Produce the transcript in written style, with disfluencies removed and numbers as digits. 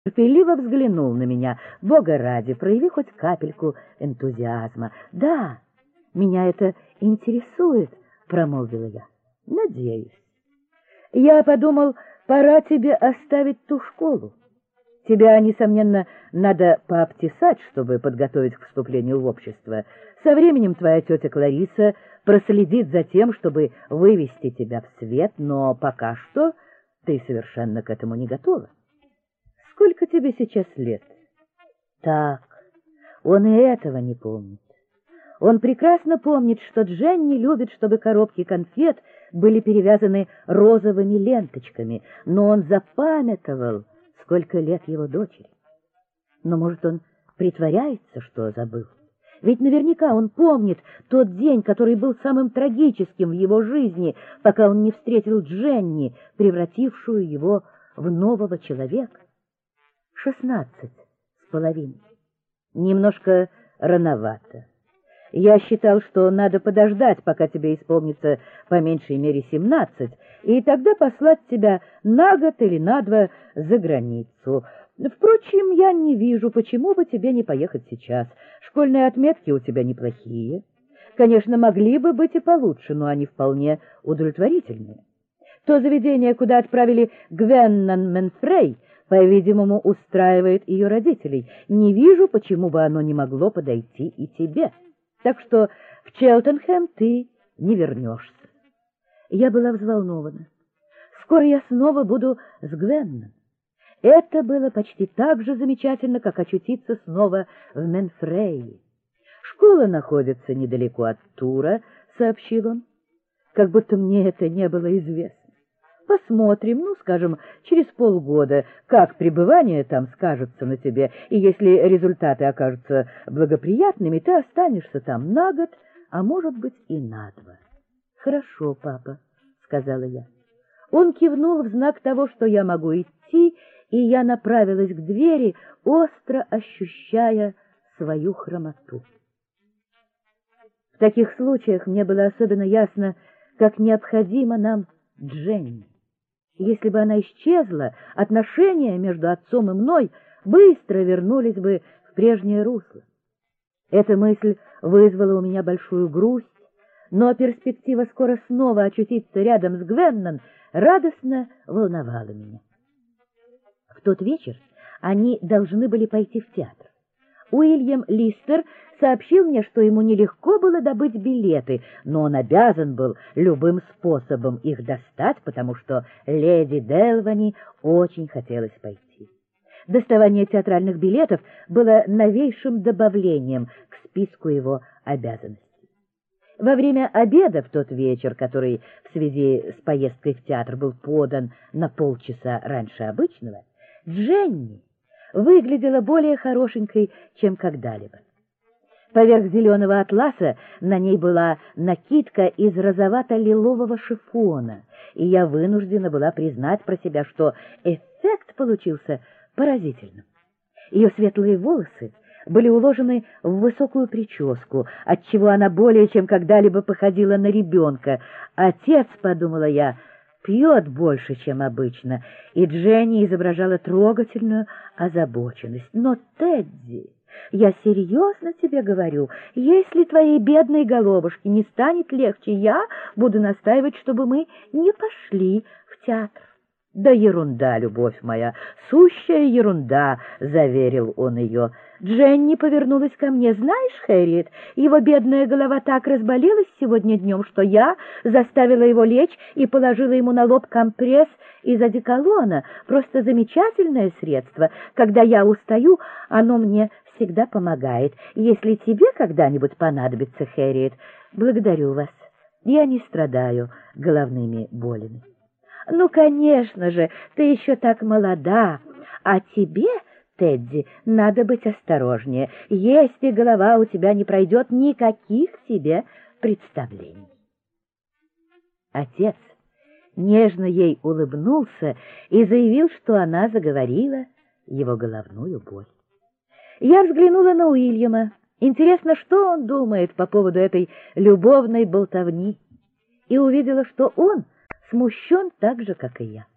терпеливо взглянул на меня. Бога ради, прояви хоть капельку энтузиазма. Да, меня это интересует, промолвила я. Надеюсь. Я подумал, пора тебе оставить ту школу. Тебя, несомненно, надо пообтесать, чтобы подготовить к вступлению в общество. Со временем твоя тетя Клариса проследит за тем, чтобы вывести тебя в свет, но пока что ты совершенно к этому не готова. Сколько тебе сейчас лет? Так, он и этого не помнит. Он прекрасно помнит, что Дженни любит, чтобы коробки конфет были перевязаны розовыми ленточками, но он запамятовал, сколько лет его дочери. Но, может, он притворяется, что забыл? Ведь наверняка он помнит тот день, который был самым трагическим в его жизни, пока он не встретил Дженни, превратившую его в нового человека. 16,5. Немножко рановато. Я считал, что надо подождать, пока тебе исполнится по меньшей мере 17, и тогда послать тебя на год или на два за границу. Впрочем, я не вижу, почему бы тебе не поехать сейчас. Школьные отметки у тебя неплохие. Конечно, могли бы быть и получше, но они вполне удовлетворительные. То заведение, куда отправили Гвеннон Менфрей, по-видимому, устраивает ее родителей. Не вижу, почему бы оно не могло подойти и тебе. Так что в Челтенхэм ты не вернешься. Я была взволнована. Скоро я снова буду с Гвенном. Это было почти так же замечательно, как очутиться снова в Менфрее. Школа находится недалеко от Тура, сообщил он, как будто мне это не было известно. Посмотрим, скажем, через полгода, как пребывание там скажется на тебе, и если результаты окажутся благоприятными, ты останешься там на год, а может быть и на два. Хорошо, папа, сказала я. Он кивнул в знак того, что я могу идти, и я направилась к двери, остро ощущая свою хромоту. В таких случаях мне было особенно ясно, как необходима нам Дженни. Если бы она исчезла, отношения между отцом и мной быстро вернулись бы в прежнее русло. Эта мысль вызвала у меня большую грусть, но перспектива скоро снова очутиться рядом с Гвеннон радостно волновала меня. В тот вечер они должны были пойти в театр. Уильям Листер сообщил мне, что ему нелегко было добыть билеты, но он обязан был любым способом их достать, потому что леди Делвани очень хотелось пойти. Доставание театральных билетов было новейшим добавлением к списку его обязанностей. Во время обеда в тот вечер, который в связи с поездкой в театр был подан на полчаса раньше обычного, Дженни выглядела более хорошенькой, чем когда-либо. Поверх зеленого атласа на ней была накидка из розовато-лилового шифона, и я вынуждена была признать про себя, что эффект получился поразительным. Ее светлые волосы были уложены в высокую прическу, отчего она более чем когда-либо походила на ребенка. Отец, подумала я, пьет больше, чем обычно, и Дженни изображала трогательную озабоченность. Но, Тедди, я серьезно тебе говорю, если твоей бедной головушке не станет легче, я буду настаивать, чтобы мы не пошли в театр. Да ерунда, любовь моя, сущая ерунда, заверил он ее. Дженни повернулась ко мне. Знаешь, Хэрриет, его бедная голова так разболелась сегодня днем, что я заставила его лечь и положила ему на лоб компресс из одеколона. Просто замечательное средство. Когда я устаю, оно мне всегда помогает. Если тебе когда-нибудь понадобится, Хэрриет, благодарю вас. Я не страдаю головными болями. Ну, конечно же, ты еще так молода, а тебе, Тедди, надо быть осторожнее. Если голова у тебя не пройдет, никаких тебе представлений. Отец нежно ей улыбнулся и заявил, что она заговорила его головную боль. Я взглянула на Уильяма. Интересно, что он думает по поводу этой любовной болтовни, и увидела, что он смущен так же, как и я.